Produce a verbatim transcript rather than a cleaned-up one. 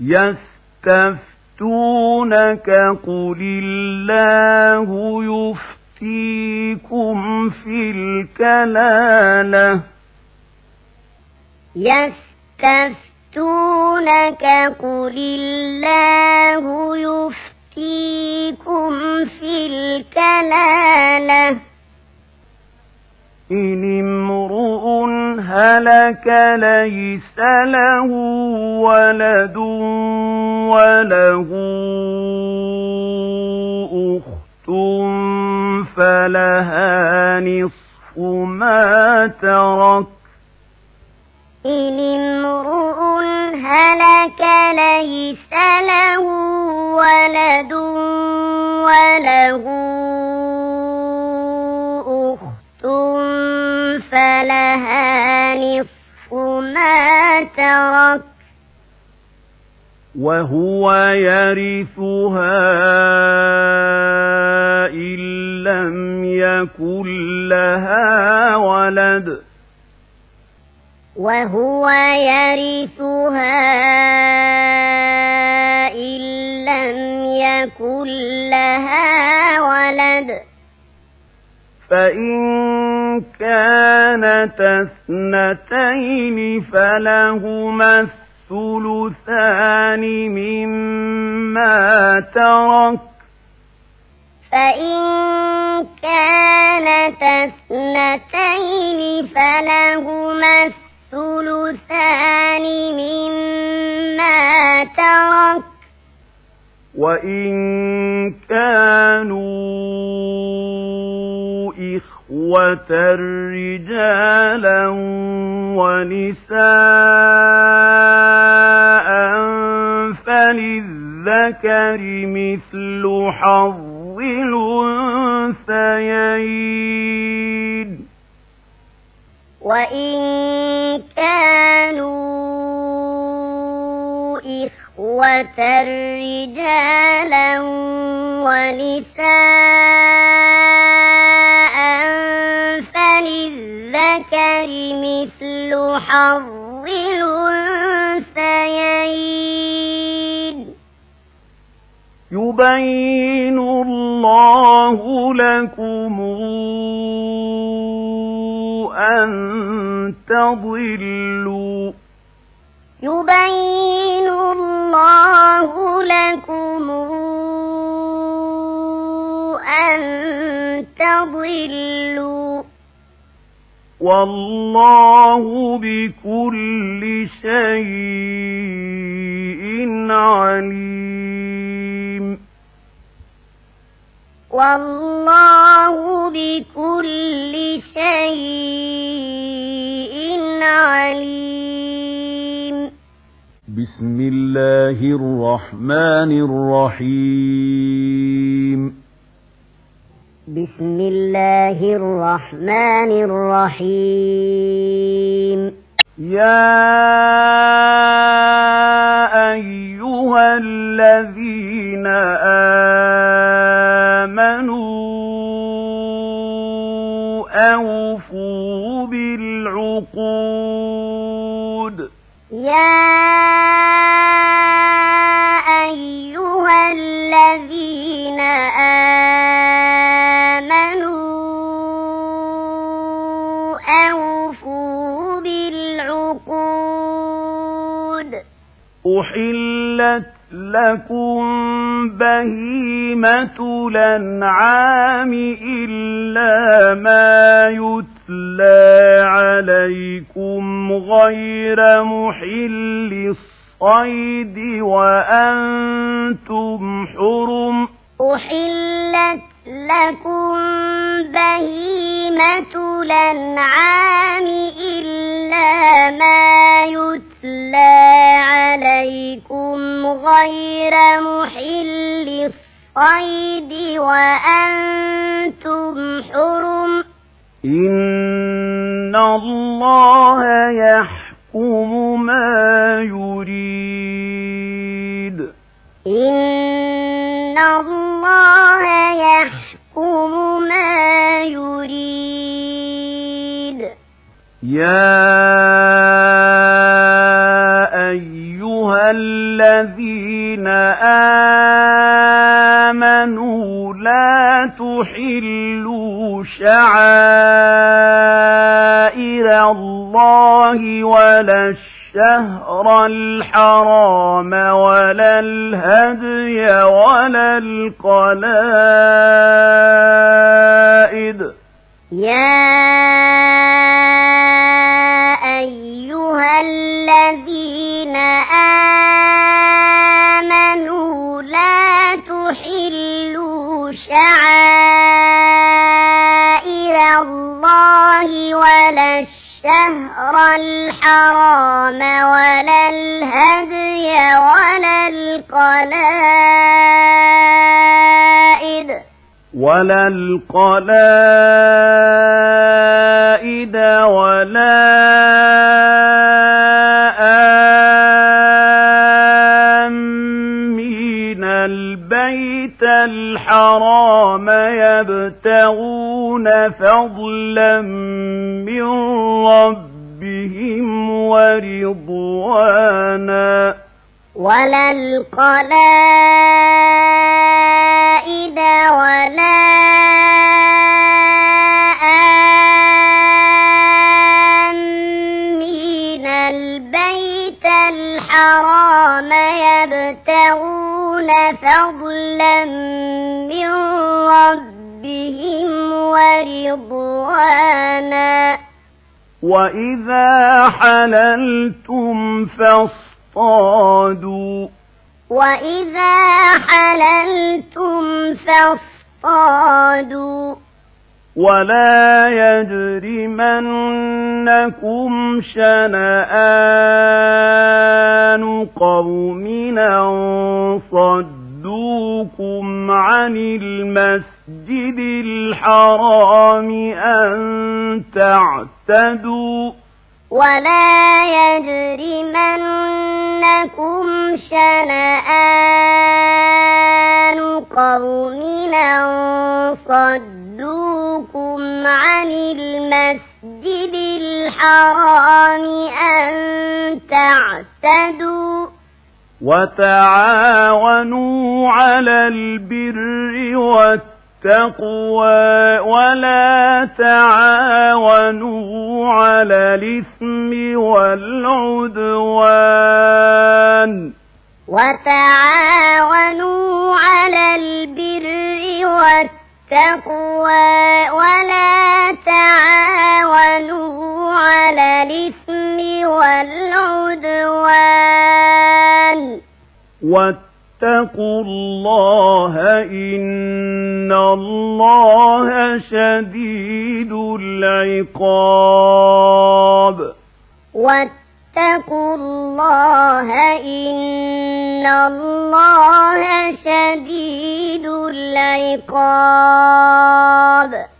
يستفتونك قل الله يفتيكم في الكلالة يستفتونك قل الله يفتيكم في الكلالة إن امرؤ هلك ليس له ولد وله أخت فلها نصف ما ترك إن امرؤ هلك ليس له ولد وله أخت فلها نصف ما ترك وهو يرثها إن لم يكن لها ولد وهو يرثها إن لم يكن لها ولد فإن كانت اثنتين فلهما الثلثان مما ترك فإن كانت اثنتين فلهما الثلثان مما ترك وإن كانوا إخوة رجالا ونساء فللذكر مثل حظ الأنثيين وإن كانوا إخوة رجالا ونساء فللذكر مثل حظ الأنثيين يبين الله لكم أن تضلوا يبين الله لكم أن تضلوا والله بكل شيء عليم والله بكل شيء عليم بسم الله الرحمن الرحيم بسم الله الرحمن الرحيم يا أيها الذين آمنوا أوفوا بالعقود يا أيها الذين آمنوا أوفوا بالعقود أحلت لكم بهيمة الأنعام إلا ما يتلى عليكم غير محل الصيد وأنتم حرم أحلت لكم بهيمة الأنعام إلا ما يتلى عليكم غير محل الصيد وأنتم حرم إن الله يحكم ما يريد إن الله يحكم ما يريد يا أيها الذين آمنوا لا تحلوا شعائر الله ولا الشهر الحرام ولا الهدي ولا القلائد. يا أيها الذين آمنوا لا تحلوا شعائر الله ولا الشهر الحرام ولا الهدي ولا القلائد ولا القلائد ولا آمين البيت الحرام يبتغون فضلا من ربهم ورضوانا ولا القلائد ولا آمين البيت الحرام يبتغون فضلا من ربهم ورضوانا وإذا حللتم فاصطادوا وإذا حللتم فاصطادوا ولا يجرمنكم شنآن قوم أن صدوكم عن المسجد الحرام أن تعتدوا ولا يجرمنكم شنآن قوم أن صدوكم عن المسجد الحرام أن تعتدوا وتعاونوا على البر والتقوى ولا تعاونوا على الإثم والعدوان وتعاونوا على البر والتقوى ولا تعاونوا على الإثم والعدوان واتقوا الله إن الله شديد العقاب واتقوا الله إن الله شديد العقاب